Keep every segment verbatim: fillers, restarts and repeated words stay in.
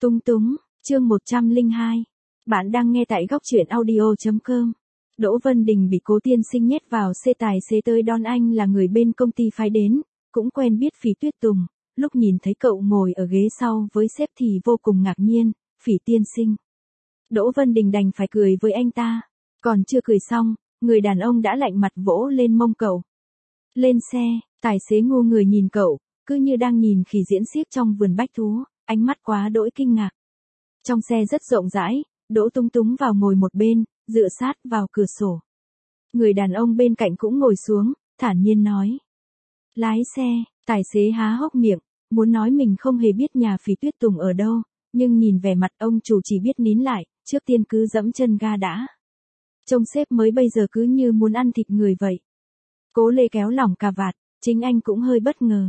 Túng túng, chương một trăm lẻ hai. Bạn đang nghe tại góc truyện audio chấm com. Đỗ Vân Đình bị Cố Tiên Sinh nhét vào xe tài xế tới đón anh là người bên công ty phái đến, cũng quen biết Phỉ Tuyết Tùng. Lúc nhìn thấy cậu ngồi ở ghế sau với sếp thì vô cùng ngạc nhiên, Phỉ Tiên Sinh. Đỗ Vân Đình đành phải cười với anh ta. Còn chưa cười xong, người đàn ông đã lạnh mặt vỗ lên mông cậu. Lên xe, tài xế ngu người nhìn cậu, cứ như đang nhìn khỉ diễn xiếc trong vườn bách thú, ánh mắt quá đỗi kinh ngạc. Trong xe rất rộng rãi, Đỗ Túng Túng vào ngồi một bên, dựa sát vào cửa sổ. Người đàn ông bên cạnh cũng ngồi xuống, thản nhiên nói. Lái xe, tài xế há hốc miệng, muốn nói mình không hề biết nhà Phỉ Tuyết Tùng ở đâu, nhưng nhìn vẻ mặt ông chủ chỉ biết nín lại, trước tiên cứ dẫm chân ga đã. Trông sếp mới bây giờ cứ như muốn ăn thịt người vậy. Cố Lê kéo lỏng cà vạt, chính anh cũng hơi bất ngờ.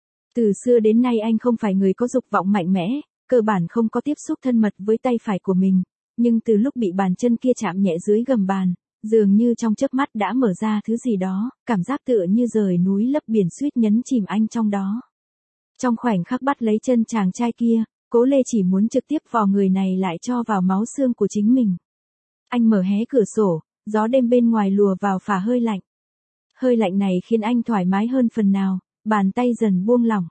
Từ xưa đến nay anh không phải người có dục vọng mạnh mẽ, cơ bản không có tiếp xúc thân mật với tay phải của mình, nhưng từ lúc bị bàn chân kia chạm nhẹ dưới gầm bàn, dường như trong chớp mắt đã mở ra thứ gì đó, cảm giác tựa như rời núi lấp biển suýt nhấn chìm anh trong đó. Trong khoảnh khắc bắt lấy chân chàng trai kia, Cố Lê chỉ muốn trực tiếp vò người này lại cho vào máu xương của chính mình. Anh mở hé cửa sổ, gió đêm bên ngoài lùa vào phả hơi lạnh. Hơi lạnh này khiến anh thoải mái hơn phần nào, bàn tay dần buông lỏng.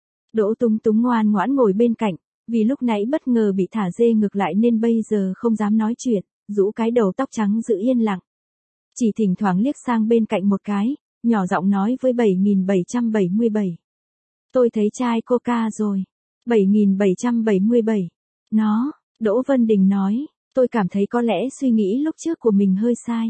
Đỗ Túng Túng ngoan ngoãn ngồi bên cạnh, vì lúc nãy bất ngờ bị thả dê ngược lại nên bây giờ không dám nói chuyện, rũ cái đầu tóc trắng giữ yên lặng. Chỉ thỉnh thoảng liếc sang bên cạnh một cái, nhỏ giọng nói với bảy nghìn bảy trăm bảy mươi bảy. Tôi thấy chai coca rồi. bảy nghìn bảy trăm bảy mươi bảy. Nó, Đỗ Vân Đình nói, tôi cảm thấy có lẽ suy nghĩ lúc trước của mình hơi sai.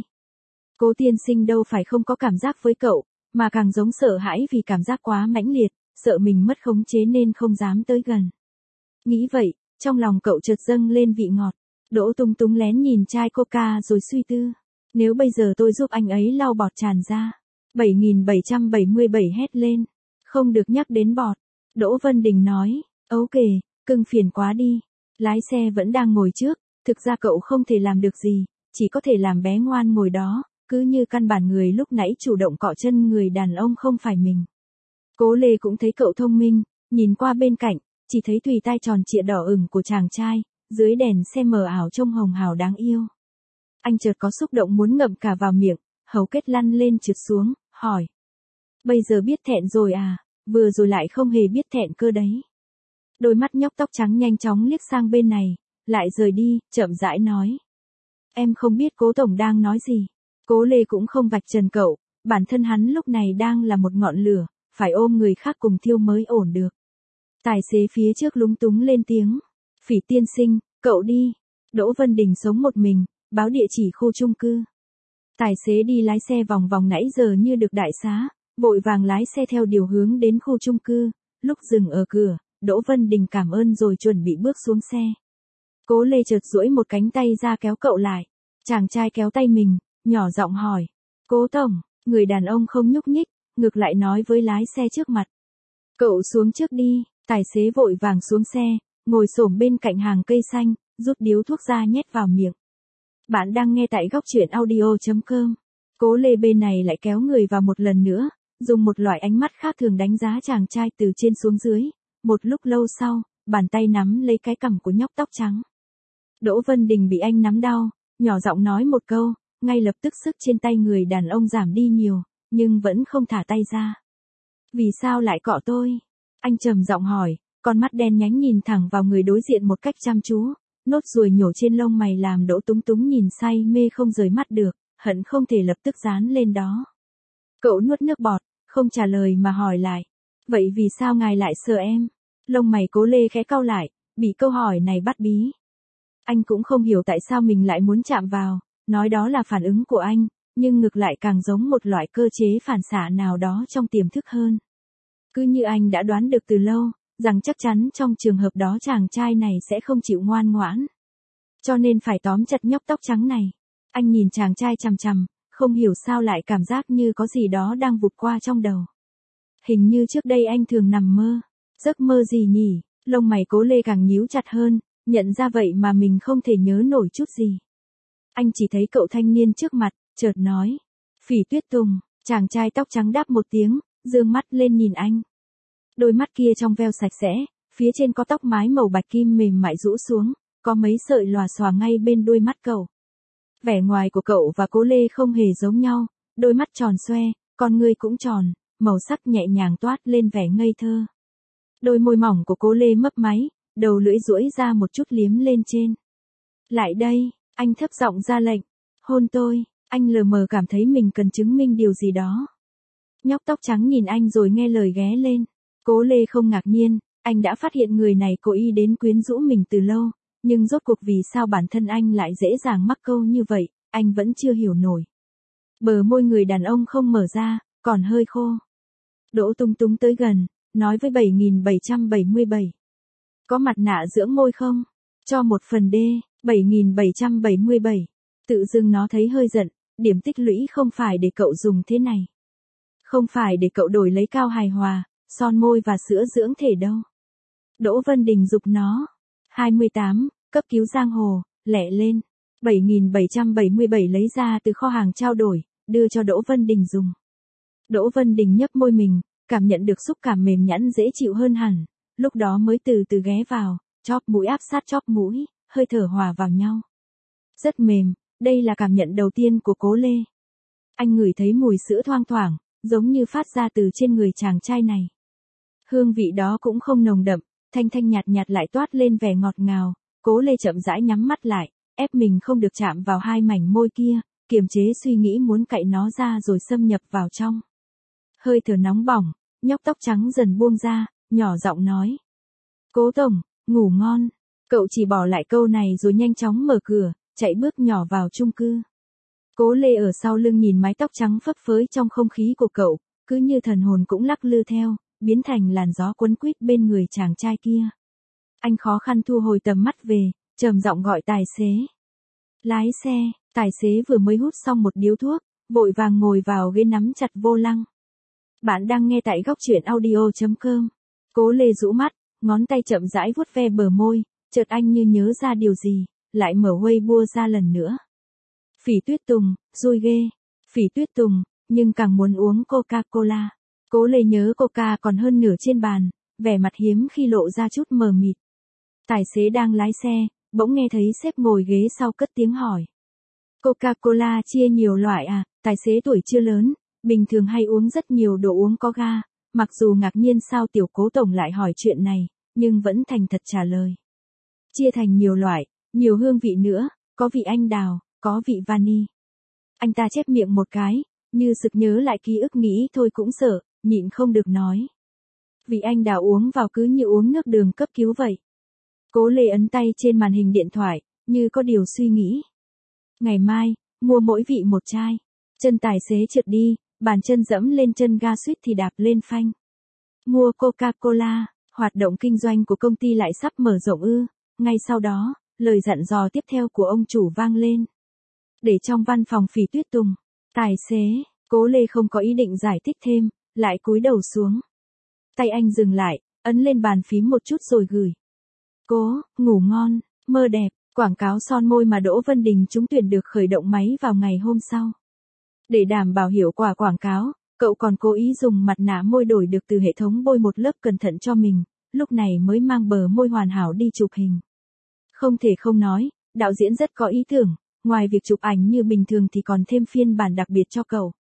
Cố Tiên Sinh đâu phải không có cảm giác với cậu, mà càng giống sợ hãi vì cảm giác quá mãnh liệt, sợ mình mất khống chế nên không dám tới gần. Nghĩ vậy, trong lòng cậu chợt dâng lên vị ngọt. Đỗ Túng Túng lén nhìn chai coca rồi suy tư. Nếu bây giờ tôi giúp anh ấy lau bọt tràn ra. bảy nghìn bảy trăm bảy mươi bảy hét lên. Không được nhắc đến bọt. Đỗ Vân Đình nói, ok, cưng phiền quá đi. Lái xe vẫn đang ngồi trước, thực ra cậu không thể làm được gì, chỉ có thể làm bé ngoan ngồi đó, cứ như căn bản người lúc nãy chủ động cọ chân người đàn ông không phải mình. Cố Lê cũng thấy cậu thông minh, nhìn qua bên cạnh, chỉ thấy tùy tai tròn trịa đỏ ửng của chàng trai, dưới đèn xe mờ ảo trông hồng hào đáng yêu. Anh chợt có xúc động muốn ngậm cả vào miệng, hầu kết lăn lên trượt xuống, hỏi. Bây giờ biết thẹn rồi à, vừa rồi lại không hề biết thẹn cơ đấy. Đôi mắt nhóc tóc trắng nhanh chóng liếc sang bên này, lại rời đi, chậm rãi nói. Em không biết Cố Tổng đang nói gì. Cố Lê cũng không vạch trần cậu, bản thân hắn lúc này đang là một ngọn lửa, phải ôm người khác cùng thiêu mới ổn được. Tài xế phía trước lúng túng lên tiếng. Phỉ Tiên Sinh, cậu đi. Đỗ Vân Đình sống một mình, báo địa chỉ khu chung cư. Tài xế đi lái xe vòng vòng nãy giờ như được đại xá, vội vàng lái xe theo điều hướng đến khu chung cư. Lúc dừng ở cửa, Đỗ Vân Đình cảm ơn rồi chuẩn bị bước xuống xe. Cố Lê chợt duỗi một cánh tay ra kéo cậu lại. Chàng trai kéo tay mình, nhỏ giọng hỏi. Cố Tổng, người đàn ông không nhúc nhích, ngược lại nói với lái xe trước mặt. Cậu xuống trước đi. Tài xế vội vàng xuống xe, ngồi xổm bên cạnh hàng cây xanh, rút điếu thuốc ra nhét vào miệng. Bạn đang nghe tại góc truyện audio chấm com. Cố Lê bên này lại kéo người vào một lần nữa, dùng một loại ánh mắt khác thường đánh giá chàng trai từ trên xuống dưới. Một lúc lâu sau, bàn tay nắm lấy cái cằm của nhóc tóc trắng. Đỗ Vân Đình bị anh nắm đau, nhỏ giọng nói một câu, ngay lập tức sức trên tay người đàn ông giảm đi nhiều, nhưng vẫn không thả tay ra. Vì sao lại cọ tôi? Anh trầm giọng hỏi, con mắt đen nhánh nhìn thẳng vào người đối diện một cách chăm chú, nốt ruồi nhổ trên lông mày làm Đỗ Túng Túng nhìn say mê không rời mắt được, hận không thể lập tức dán lên đó. Cậu nuốt nước bọt, không trả lời mà hỏi lại, vậy vì sao ngài lại sợ em? Lông mày Cố Lê khẽ cau lại, bị câu hỏi này bắt bí. Anh cũng không hiểu tại sao mình lại muốn chạm vào, nói đó là phản ứng của anh, nhưng ngược lại càng giống một loại cơ chế phản xạ nào đó trong tiềm thức hơn. Cứ như anh đã đoán được từ lâu, rằng chắc chắn trong trường hợp đó chàng trai này sẽ không chịu ngoan ngoãn. Cho nên phải tóm chặt nhóc tóc trắng này. Anh nhìn chàng trai chằm chằm, không hiểu sao lại cảm giác như có gì đó đang vụt qua trong đầu. Hình như trước đây anh thường nằm mơ. Giấc mơ gì nhỉ? Lông mày Cố Lê càng nhíu chặt hơn, nhận ra vậy mà mình không thể nhớ nổi chút gì. Anh chỉ thấy cậu thanh niên trước mặt, chợt nói. Phỉ Tuyết Tùng, chàng trai tóc trắng đáp một tiếng, dương mắt lên nhìn anh. Đôi mắt kia trong veo sạch sẽ, Phía trên có tóc mái màu bạch kim mềm mại rũ xuống, có mấy sợi lòa xòa ngay bên đuôi mắt cậu. Vẻ ngoài của cậu và Cố Lê không hề giống nhau, đôi mắt tròn xoe, con ngươi cũng tròn, màu sắc nhẹ nhàng toát lên vẻ ngây thơ. Đôi môi mỏng của Cố Lê mấp máy, đầu lưỡi duỗi ra một chút liếm lên trên. Lại đây, anh thấp giọng ra lệnh, hôn tôi, anh lờ mờ cảm thấy mình cần chứng minh điều gì đó. Nhóc tóc trắng nhìn anh rồi nghe lời ghé lên. Cố Lê không ngạc nhiên, anh đã phát hiện người này cố ý đến quyến rũ mình từ lâu, nhưng rốt cuộc vì sao bản thân anh lại dễ dàng mắc câu như vậy, anh vẫn chưa hiểu nổi. Bờ môi người đàn ông không mở ra, còn hơi khô. Đỗ Tung Tung tới gần, nói với bảy nghìn bảy trăm bảy mươi bảy. Có mặt nạ dưỡng môi không? Cho một phần đê, bảy nghìn bảy trăm bảy mươi bảy. Tự dưng nó thấy hơi giận, điểm tích lũy không phải để cậu dùng thế này. Không phải để cậu đổi lấy cao hài hòa, son môi và sữa dưỡng thể đâu. Đỗ Vân Đình giục nó. hai mươi tám, cấp cứu giang hồ, lẹ lên. bảy nghìn bảy trăm bảy mươi bảy lấy ra từ kho hàng trao đổi, đưa cho Đỗ Vân Đình dùng. Đỗ Vân Đình nhấp môi mình, cảm nhận được xúc cảm mềm nhẵn dễ chịu hơn hẳn, lúc đó mới từ từ ghé vào, chóp mũi áp sát chóp mũi, hơi thở hòa vào nhau. Rất mềm, đây là cảm nhận đầu tiên của Cố Lê. Anh ngửi thấy mùi sữa thoang thoảng, giống như phát ra từ trên người chàng trai này. Hương vị đó cũng không nồng đậm, thanh thanh nhạt nhạt lại toát lên vẻ ngọt ngào. Cố Lê chậm rãi nhắm mắt lại, ép mình không được chạm vào hai mảnh môi kia, kiềm chế suy nghĩ muốn cạy nó ra rồi xâm nhập vào trong. Hơi thở nóng bỏng, nhóc tóc trắng dần buông ra, nhỏ giọng nói. Cố tổng, ngủ ngon. Cậu chỉ bỏ lại câu này rồi nhanh chóng mở cửa, chạy bước nhỏ vào chung cư. Cố Lê ở sau lưng nhìn mái tóc trắng phấp phới trong không khí của cậu, cứ như thần hồn cũng lắc lư theo, biến thành làn gió quấn quýt bên người chàng trai kia. Anh khó khăn thu hồi tầm mắt về, trầm giọng gọi tài xế. Lái xe, tài xế vừa mới hút xong một điếu thuốc, vội vàng ngồi vào ghế nắm chặt vô lăng. Bạn đang nghe tại góc truyện audio chấm com. Cố Lê rũ mắt, ngón tay chậm rãi vuốt ve bờ môi, chợt anh như nhớ ra điều gì, lại mở Weibo ra lần nữa. Phỉ Tuyết Tùng, vui ghê. Phỉ Tuyết Tùng, nhưng càng muốn uống Coca-Cola. Cố Lê nhớ Coca còn hơn nửa trên bàn, vẻ mặt hiếm khi lộ ra chút mờ mịt. Tài xế đang lái xe, bỗng nghe thấy sếp ngồi ghế sau cất tiếng hỏi. Coca-Cola chia nhiều loại à? Tài xế tuổi chưa lớn, bình thường hay uống rất nhiều đồ uống có ga, mặc dù ngạc nhiên sao tiểu Cố tổng lại hỏi chuyện này, nhưng vẫn thành thật trả lời. Chia thành nhiều loại, nhiều hương vị nữa, có vị anh đào, có vị vani. Anh ta chép miệng một cái, như sực nhớ lại ký ức nghĩ thôi cũng sợ, nhịn không được nói. Vị anh đào uống vào cứ như uống nước đường cấp cứu vậy. Cố Lê ấn tay trên màn hình điện thoại, như có điều suy nghĩ. Ngày mai, mua mỗi vị một chai. Chân tài xế trượt đi, bàn chân dẫm lên chân ga suýt thì đạp lên phanh. Mua Coca-Cola, hoạt động kinh doanh của công ty lại sắp mở rộng ư. Ngay sau đó, lời dặn dò tiếp theo của ông chủ vang lên. Để trong văn phòng Phỉ Tuyết Tùng, tài xế, Cố Lê không có ý định giải thích thêm, lại cúi đầu xuống. Tay anh dừng lại, ấn lên bàn phím một chút rồi gửi. Cố, ngủ ngon, mơ đẹp, quảng cáo son môi mà Đỗ Vân Đình trúng tuyển được khởi động máy vào ngày hôm sau. Để đảm bảo hiệu quả quảng cáo, cậu còn cố ý dùng mặt nạ môi đổi được từ hệ thống bôi một lớp cẩn thận cho mình, lúc này mới mang bờ môi hoàn hảo đi chụp hình. Không thể không nói, đạo diễn rất có ý tưởng, ngoài việc chụp ảnh như bình thường thì còn thêm phiên bản đặc biệt cho cậu.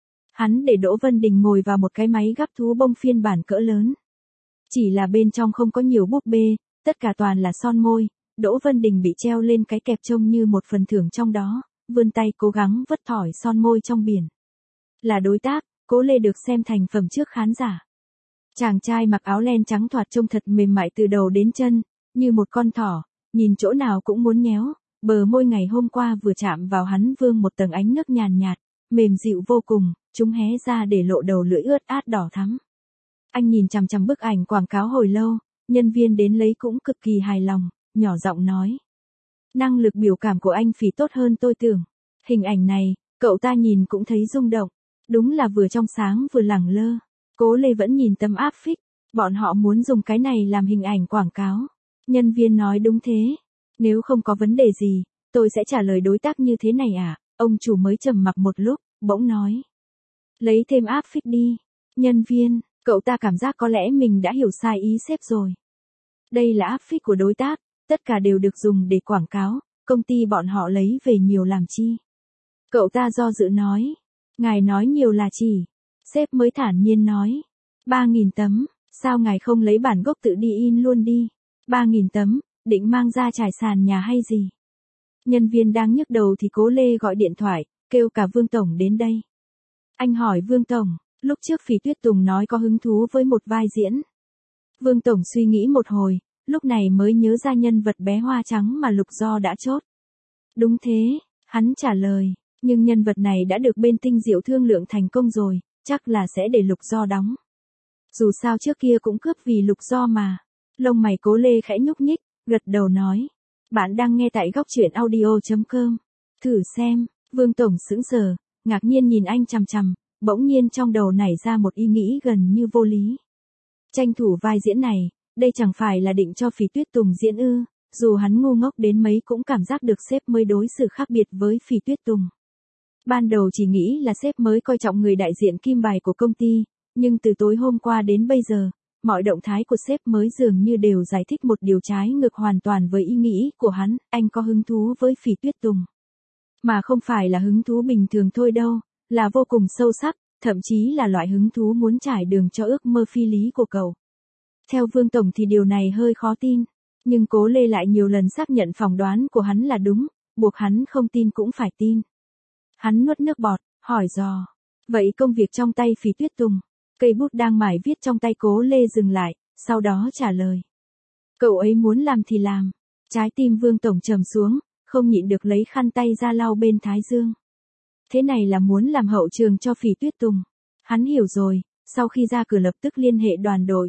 Hắn để Đỗ Vân Đình ngồi vào một cái máy gắp thú bông phiên bản cỡ lớn. Chỉ là bên trong không có nhiều búp bê, tất cả toàn là son môi, Đỗ Vân Đình bị treo lên cái kẹp trông như một phần thưởng trong đó, vươn tay cố gắng vứt thỏi son môi trong biển. Là đối tác, Cố Lê được xem thành phẩm trước khán giả. Chàng trai mặc áo len trắng thoạt trông thật mềm mại từ đầu đến chân, như một con thỏ, nhìn chỗ nào cũng muốn nhéo, bờ môi ngày hôm qua vừa chạm vào hắn vương một tầng ánh nước nhàn nhạt, mềm dịu vô cùng, chúng hé ra để lộ đầu lưỡi ướt át đỏ thắm. Anh nhìn chằm chằm bức ảnh quảng cáo hồi lâu, nhân viên đến lấy cũng cực kỳ hài lòng, nhỏ giọng nói. Năng lực biểu cảm của anh Phỉ tốt hơn tôi tưởng. Hình ảnh này, cậu ta nhìn cũng thấy rung động. Đúng là vừa trong sáng vừa lẳng lơ. Cố Lê vẫn nhìn tấm áp phích, bọn họ muốn dùng cái này làm hình ảnh quảng cáo. Nhân viên nói đúng thế. Nếu không có vấn đề gì, tôi sẽ trả lời đối tác như thế này à? Ông chủ mới trầm mặc một lúc, bỗng nói. Lấy thêm áp phích đi. Nhân viên, cậu ta cảm giác có lẽ mình đã hiểu sai ý sếp rồi. Đây là áp phích của đối tác, tất cả đều được dùng để quảng cáo, công ty bọn họ lấy về nhiều làm chi. Cậu ta do dự nói. Ngài nói nhiều là chỉ. Sếp mới thản nhiên nói. Ba nghìn tấm, sao ngài không lấy bản gốc tự đi in luôn đi. Ba nghìn tấm, định mang ra trải sàn nhà hay gì? Nhân viên đang nhức đầu thì Cố Lê gọi điện thoại, kêu cả Vương Tổng đến đây. Anh hỏi Vương Tổng, lúc trước Phỉ Tuyết Tùng nói có hứng thú với một vai diễn. Vương Tổng suy nghĩ một hồi, lúc này mới nhớ ra nhân vật bé hoa trắng mà Lục Do đã chốt. Đúng thế, hắn trả lời, nhưng nhân vật này đã được bên Tinh Diệu thương lượng thành công rồi, chắc là sẽ để Lục Do đóng. Dù sao trước kia cũng cướp vì Lục Do mà. Lông mày Cố Lê khẽ nhúc nhích, gật đầu nói. Bạn đang nghe tại góc truyện audio chấm com. Thử xem, Vương Tổng sững sờ, ngạc nhiên nhìn anh chằm chằm, bỗng nhiên trong đầu nảy ra một ý nghĩ gần như vô lý. Tranh thủ vai diễn này, đây chẳng phải là định cho Phỉ Tuyết Tùng diễn ư, dù hắn ngu ngốc đến mấy cũng cảm giác được sếp mới đối xử khác biệt với Phỉ Tuyết Tùng. Ban đầu chỉ nghĩ là sếp mới coi trọng người đại diện kim bài của công ty, nhưng từ tối hôm qua đến bây giờ, mọi động thái của sếp mới dường như đều giải thích một điều trái ngược hoàn toàn với ý nghĩ của hắn, anh có hứng thú với Phỉ Tuyết Tùng. Mà không phải là hứng thú bình thường thôi đâu, là vô cùng sâu sắc, thậm chí là loại hứng thú muốn trải đường cho ước mơ phi lý của cậu. Theo Vương Tổng thì điều này hơi khó tin, nhưng Cố Lê lại nhiều lần xác nhận phỏng đoán của hắn là đúng, buộc hắn không tin cũng phải tin. Hắn nuốt nước bọt, hỏi dò. Vậy công việc trong tay Phỉ Tuyết Tùng? Cây bút đang mải viết trong tay Cố Lê dừng lại, sau đó trả lời. Cậu ấy muốn làm thì làm. Trái tim Vương Tổng trầm xuống, không nhịn được lấy khăn tay ra lau bên thái dương. Thế này là muốn làm hậu trường cho Phỉ Tuyết Tùng. Hắn hiểu rồi, sau khi ra cửa lập tức liên hệ đoàn đội.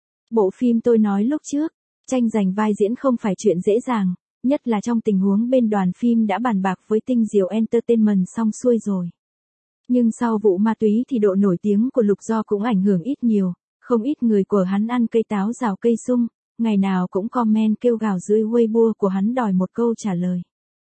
Bộ phim tôi nói lúc trước, tranh giành vai diễn không phải chuyện dễ dàng, nhất là trong tình huống bên đoàn phim đã bàn bạc với Tinh Diệu Entertainment xong xuôi rồi. Nhưng sau vụ ma túy thì độ nổi tiếng của Lục Do cũng ảnh hưởng ít nhiều, không ít người của hắn ăn cây táo rào cây sung, ngày nào cũng comment kêu gào dưới Weibo của hắn đòi một câu trả lời.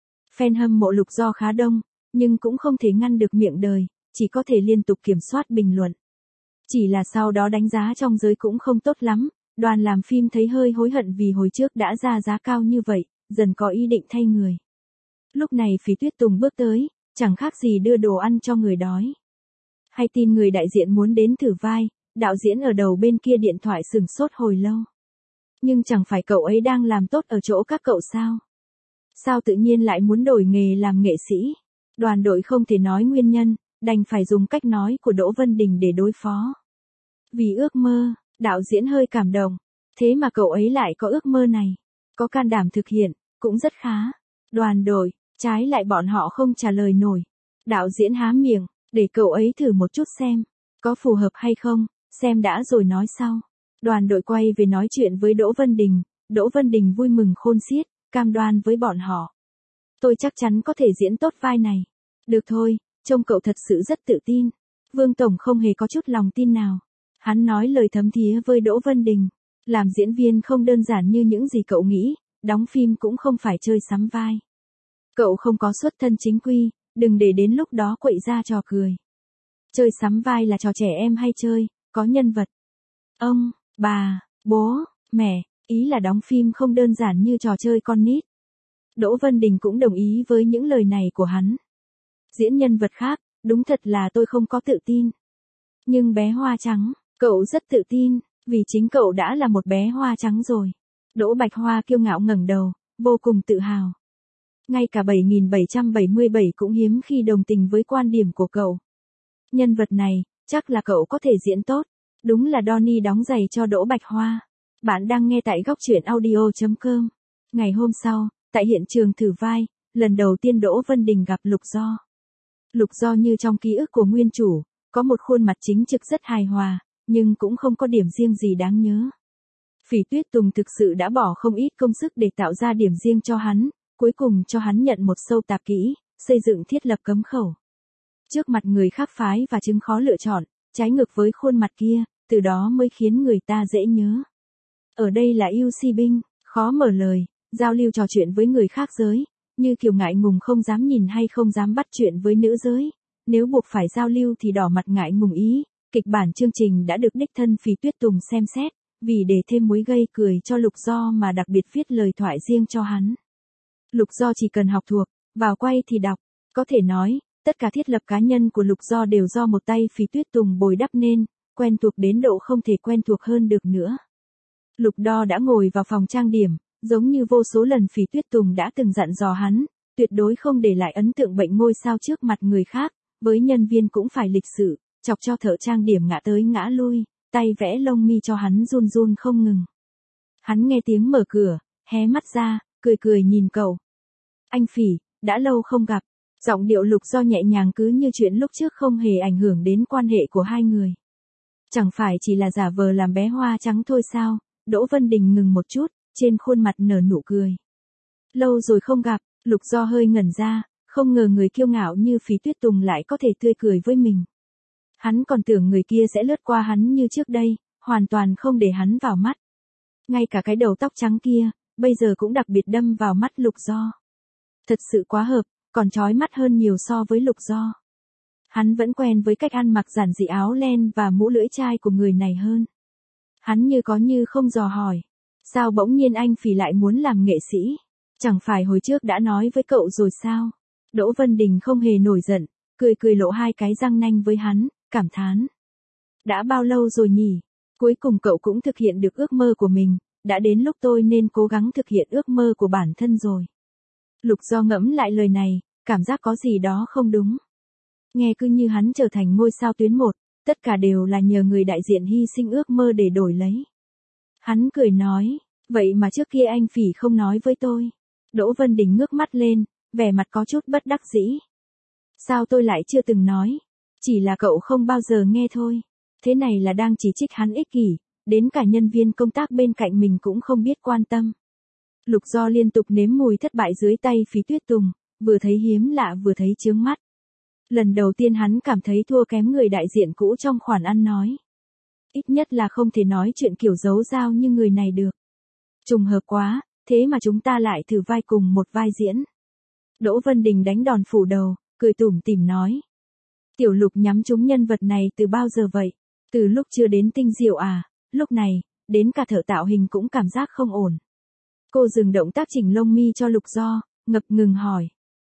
Fan hâm mộ Lục Do khá đông, nhưng cũng không thể ngăn được miệng đời, chỉ có thể liên tục kiểm soát bình luận. Chỉ là sau đó đánh giá trong giới cũng không tốt lắm, đoàn làm phim thấy hơi hối hận vì hồi trước đã ra giá cao như vậy, dần có ý định thay người. Lúc này Phỉ Tuyết Tùng bước tới, chẳng khác gì đưa đồ ăn cho người đói. Hay tin người đại diện muốn đến thử vai, đạo diễn ở đầu bên kia điện thoại sửng sốt hồi lâu. Nhưng chẳng phải cậu ấy đang làm tốt ở chỗ các cậu sao? Sao tự nhiên lại muốn đổi nghề làm nghệ sĩ? Đoàn đội không thể nói nguyên nhân, đành phải dùng cách nói của Đỗ Vân Đình để đối phó. Vì ước mơ, đạo diễn hơi cảm động. Thế mà cậu ấy lại có ước mơ này. Có can đảm thực hiện, cũng rất khá. Đoàn đội, trái lại bọn họ không trả lời nổi. Đạo diễn há miệng, để cậu ấy thử một chút xem. Có phù hợp hay không, xem đã rồi nói sau. Đoàn đội quay về nói chuyện với Đỗ Vân Đình. Đỗ Vân Đình vui mừng khôn xiết, cam đoan với bọn họ. Tôi chắc chắn có thể diễn tốt vai này. Được thôi, trông cậu thật sự rất tự tin. Vương Tổng không hề có chút lòng tin nào. Hắn nói lời thấm thía với Đỗ Vân Đình. Làm diễn viên không đơn giản như những gì cậu nghĩ, đóng phim cũng không phải chơi sắm vai. Cậu không có xuất thân chính quy, đừng để đến lúc đó quậy ra trò cười. Chơi sắm vai là trò trẻ em hay chơi, có nhân vật. Ông, bà, bố, mẹ, ý là đóng phim không đơn giản như trò chơi con nít. Đỗ Vân Đình cũng đồng ý với những lời này của hắn. Diễn nhân vật khác, đúng thật là tôi không có tự tin. Nhưng bé hoa trắng, cậu rất tự tin, vì chính cậu đã là một bé hoa trắng rồi. Đỗ Bạch Hoa kiêu ngạo ngẩng đầu, vô cùng tự hào. Ngay cả bảy nghìn bảy trăm bảy mươi bảy cũng hiếm khi đồng tình với quan điểm của cậu. Nhân vật này, chắc là cậu có thể diễn tốt. Đúng là Donnie đóng giày cho Đỗ Bạch Hoa. Bạn đang nghe tại góc truyện audio chấm com. Ngày hôm sau, tại hiện trường thử vai, lần đầu tiên Đỗ Vân Đình gặp Lục Do. Lục Do như trong ký ức của nguyên chủ, có một khuôn mặt chính trực rất hài hòa, nhưng cũng không có điểm riêng gì đáng nhớ. Phỉ Tuyết Tùng thực sự đã bỏ không ít công sức để tạo ra điểm riêng cho hắn, cuối cùng cho hắn nhận một sâu tạp kỹ, xây dựng thiết lập cấm khẩu. Trước mặt người khác phái và chứng khó lựa chọn, trái ngược với khuôn mặt kia, từ đó mới khiến người ta dễ nhớ. Ở đây là yêu si binh, khó mở lời, giao lưu trò chuyện với người khác giới, như kiểu ngại ngùng không dám nhìn hay không dám bắt chuyện với nữ giới. Nếu buộc phải giao lưu thì đỏ mặt ngại ngùng ý, kịch bản chương trình đã được đích thân Phỉ Tuyết Tùng xem xét, vì để thêm muối gây cười cho Lục Do mà đặc biệt viết lời thoại riêng cho hắn. Lục Do chỉ cần học thuộc, vào quay thì đọc, có thể nói, tất cả thiết lập cá nhân của Lục Do đều do một tay Phí Tuyết Tùng bồi đắp nên, quen thuộc đến độ không thể quen thuộc hơn được nữa. Lục Do đã ngồi vào phòng trang điểm, giống như vô số lần Phí Tuyết Tùng đã từng dặn dò hắn, tuyệt đối không để lại ấn tượng bệnh ngôi sao trước mặt người khác, với nhân viên cũng phải lịch sự, chọc cho thợ trang điểm ngã tới ngã lui, tay vẽ lông mi cho hắn run run không ngừng. Hắn nghe tiếng mở cửa, hé mắt ra, cười cười nhìn cậu. Anh Phỉ, đã lâu không gặp. Giọng điệu Lục Do nhẹ nhàng cứ như chuyện lúc trước không hề ảnh hưởng đến quan hệ của hai người. Chẳng phải chỉ là giả vờ làm bé hoa trắng thôi sao? Đỗ Vân Đình ngừng một chút, trên khuôn mặt nở nụ cười. Lâu rồi không gặp, Lục Do hơi ngẩn ra, không ngờ người kiêu ngạo như Phí Tuyết Tùng lại có thể tươi cười với mình. Hắn còn tưởng người kia sẽ lướt qua hắn như trước đây, hoàn toàn không để hắn vào mắt. Ngay cả cái đầu tóc trắng kia, bây giờ cũng đặc biệt đâm vào mắt Lục Do. Thật sự quá hợp, còn chói mắt hơn nhiều so với Lục Do. Hắn vẫn quen với cách ăn mặc giản dị áo len và mũ lưỡi chai của người này hơn. Hắn như có như không dò hỏi. Sao bỗng nhiên anh Phỉ lại muốn làm nghệ sĩ? Chẳng phải hồi trước đã nói với cậu rồi sao? Đỗ Vân Đình không hề nổi giận, cười cười lộ hai cái răng nanh với hắn, cảm thán. Đã bao lâu rồi nhỉ? Cuối cùng cậu cũng thực hiện được ước mơ của mình, đã đến lúc tôi nên cố gắng thực hiện ước mơ của bản thân rồi. Lục Do ngẫm lại lời này, cảm giác có gì đó không đúng. Nghe cứ như hắn trở thành ngôi sao tuyến một, tất cả đều là nhờ người đại diện hy sinh ước mơ để đổi lấy. Hắn cười nói, vậy mà trước kia anh Phỉ không nói với tôi. Đỗ Vân Đình ngước mắt lên, vẻ mặt có chút bất đắc dĩ. Sao tôi lại chưa từng nói? Chỉ là cậu không bao giờ nghe thôi. Thế này là đang chỉ trích hắn ích kỷ, đến cả nhân viên công tác bên cạnh mình cũng không biết quan tâm. Lục Do liên tục nếm mùi thất bại dưới tay Phí Tuyết Tùng, vừa thấy hiếm lạ vừa thấy chướng mắt. Lần đầu tiên hắn cảm thấy thua kém người đại diện cũ trong khoản ăn nói. Ít nhất là không thể nói chuyện kiểu giấu dao như người này được. Trùng hợp quá, thế mà chúng ta lại thử vai cùng một vai diễn. Đỗ Vân Đình đánh đòn phủ đầu, cười tủm tỉm nói. Tiểu Lục nhắm trúng nhân vật này từ bao giờ vậy? Từ lúc chưa đến Tinh Diệu à? Lúc này, đến cả thợ tạo hình cũng cảm giác không ổn. Cô dừng động tác chỉnh lông mi cho Lục Do, ngập ngừng hỏi.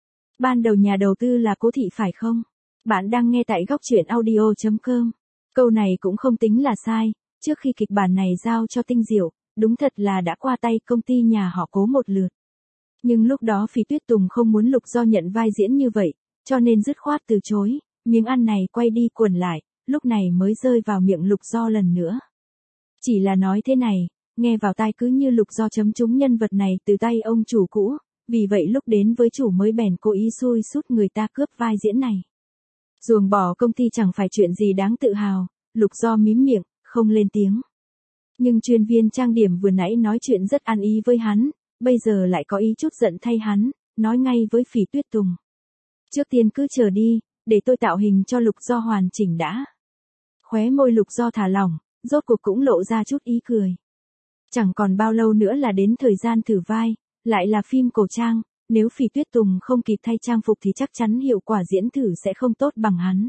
Ban đầu nhà đầu tư là Cố Thị phải không? Bạn đang nghe tại góc truyện audio chấm com. Câu này cũng không tính là sai, trước khi kịch bản này giao cho Tinh Diệu, đúng thật là đã qua tay công ty nhà họ Cố một lượt. Nhưng lúc đó Phí Tuyết Tùng không muốn Lục Do nhận vai diễn như vậy, cho nên dứt khoát từ chối, miếng ăn này quay đi quẩn lại, lúc này mới rơi vào miệng Lục Do lần nữa. Chỉ là nói thế này, nghe vào tai cứ như Lục Do chấm trúng nhân vật này từ tay ông chủ cũ, vì vậy lúc đến với chủ mới bèn cố ý xui sút người ta cướp vai diễn này. Ruồng bỏ công ty chẳng phải chuyện gì đáng tự hào, Lục Do mím miệng, không lên tiếng. Nhưng chuyên viên trang điểm vừa nãy nói chuyện rất ăn ý với hắn, bây giờ lại có ý chút giận thay hắn, nói ngay với Phí Tuyết Tùng. Trước tiên cứ chờ đi, để tôi tạo hình cho Lục Do hoàn chỉnh đã. Khóe môi Lục Do thả lỏng, rốt cuộc cũng lộ ra chút ý cười. Chẳng còn bao lâu nữa là đến thời gian thử vai, lại là phim cổ trang, nếu Phí Tuyết Tùng không kịp thay trang phục thì chắc chắn hiệu quả diễn thử sẽ không tốt bằng hắn.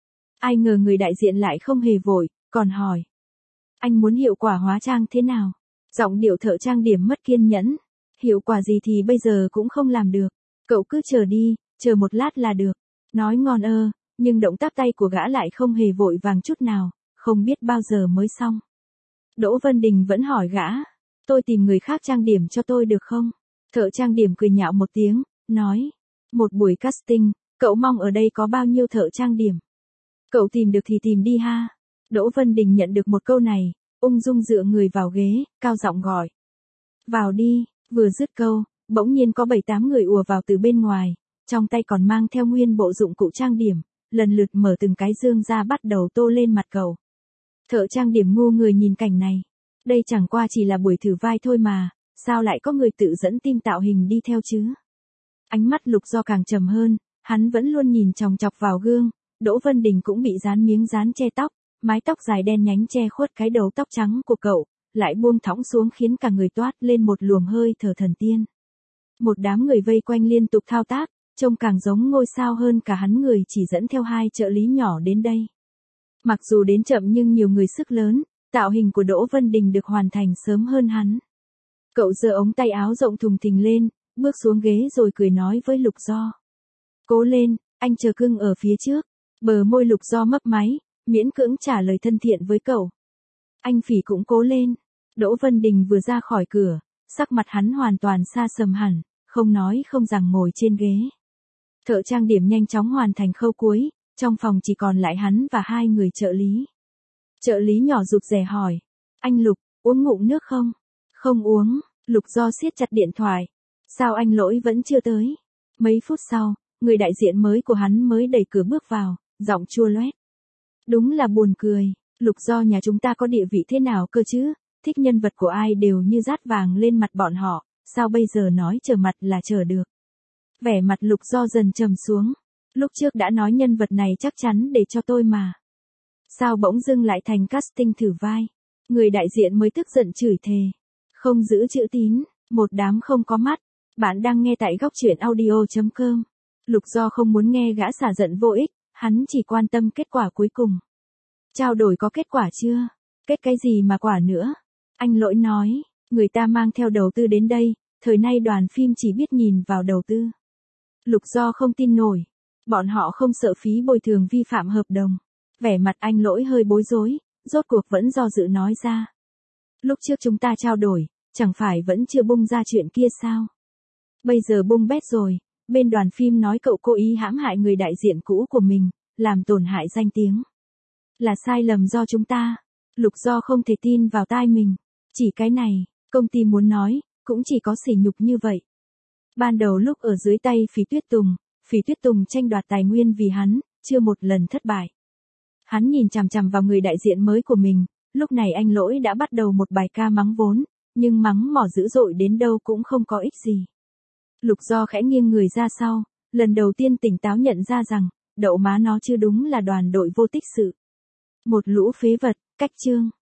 Ai ngờ người đại diện lại không hề vội, còn hỏi. Anh muốn hiệu quả hóa trang thế nào? Giọng điệu thợ trang điểm mất kiên nhẫn. Hiệu quả gì thì bây giờ cũng không làm được. Cậu cứ chờ đi, chờ một lát là được. Nói ngon ơ, nhưng động tác tay của gã lại không hề vội vàng chút nào, không biết bao giờ mới xong. Đỗ Vân Đình vẫn hỏi gã. Tôi tìm người khác trang điểm cho tôi được không? Thợ trang điểm cười nhạo một tiếng, nói. Một buổi casting, cậu mong ở đây có bao nhiêu thợ trang điểm? Cậu tìm được thì tìm đi ha. Đỗ Vân Đình nhận được một câu này, ung dung dựa người vào ghế, cao giọng gọi. Vào đi, vừa dứt câu, bỗng nhiên có bảy tám người ùa vào từ bên ngoài, trong tay còn mang theo nguyên bộ dụng cụ trang điểm, lần lượt mở từng cái dương ra bắt đầu tô lên mặt cậu. Thợ trang điểm ngu người nhìn cảnh này. Đây chẳng qua chỉ là buổi thử vai thôi mà, sao lại có người tự dẫn team tạo hình đi theo chứ? Ánh mắt Lục Do càng trầm hơn, hắn vẫn luôn nhìn chòng chọc vào gương, Đỗ Vân Đình cũng bị dán miếng dán che tóc, mái tóc dài đen nhánh che khuất cái đầu tóc trắng của cậu, lại buông thõng xuống khiến cả người toát lên một luồng hơi thở thần tiên. Một đám người vây quanh liên tục thao tác, trông càng giống ngôi sao hơn cả hắn người chỉ dẫn theo hai trợ lý nhỏ đến đây. Mặc dù đến chậm nhưng nhiều người sức lớn, Tạo hình của Đỗ Vân Đình được hoàn thành sớm hơn hắn. Cậu giơ ống tay áo rộng thùng thình lên, bước xuống ghế rồi cười nói với Lục Do. Cố lên, anh chờ cưng ở phía trước. Bờ môi Lục Do mấp máy, miễn cưỡng trả lời thân thiện với cậu. Anh Phỉ cũng cố lên. Đỗ Vân Đình vừa ra khỏi cửa, sắc mặt hắn hoàn toàn xa sầm hẳn, không nói không rằng ngồi trên ghế. Thợ trang điểm nhanh chóng hoàn thành khâu cuối, trong phòng chỉ còn lại hắn và hai người trợ lý. Trợ lý nhỏ rụt rè hỏi, anh Lục, uống ngụm nước không? Không uống, Lục Do siết chặt điện thoại. Sao anh Lỗi vẫn chưa tới? Mấy phút sau, người đại diện mới của hắn mới đẩy cửa bước vào, giọng chua loét. Đúng là buồn cười, Lục Do nhà chúng ta có địa vị thế nào cơ chứ? Thích nhân vật của ai đều như dát vàng lên mặt bọn họ, sao bây giờ nói trở mặt là trở được? Vẻ mặt Lục Do dần trầm xuống. Lúc trước đã nói nhân vật này chắc chắn để cho tôi mà. Sao bỗng dưng lại thành casting thử vai? Người đại diện mới tức giận chửi thề. Không giữ chữ tín, một đám không có mắt. Bạn đang nghe tại góc truyện audio chấm com. Lục Do không muốn nghe gã xả giận vô ích, hắn chỉ quan tâm kết quả cuối cùng. Trao đổi có kết quả chưa? Kết cái gì mà quả nữa? Anh Lỗi nói, người ta mang theo đầu tư đến đây, thời nay đoàn phim chỉ biết nhìn vào đầu tư. Lục Do không tin nổi. Bọn họ không sợ phí bồi thường vi phạm hợp đồng. Vẻ mặt anh Lỗi hơi bối rối, rốt cuộc vẫn do dự nói ra. Lúc trước chúng ta trao đổi, chẳng phải vẫn chưa bung ra chuyện kia sao? Bây giờ bung bét rồi, bên đoàn phim nói cậu cố ý hãm hại người đại diện cũ của mình, làm tổn hại danh tiếng. Là sai lầm do chúng ta. Lục Do không thể tin vào tai mình. Chỉ cái này, công ty muốn nói, cũng chỉ có sỉ nhục như vậy. Ban đầu lúc ở dưới tay Phí Tuyết Tùng, Phí Tuyết Tùng tranh đoạt tài nguyên vì hắn, chưa một lần thất bại. Hắn nhìn chằm chằm vào người đại diện mới của mình, lúc này anh Lỗi đã bắt đầu một bài ca mắng vốn, nhưng mắng mỏ dữ dội đến đâu cũng không có ích gì. Lục Do khẽ nghiêng người ra sau, lần đầu tiên tỉnh táo nhận ra rằng, đậu má nó chưa đúng là đoàn đội vô tích sự. Một lũ phế vật, cách chương.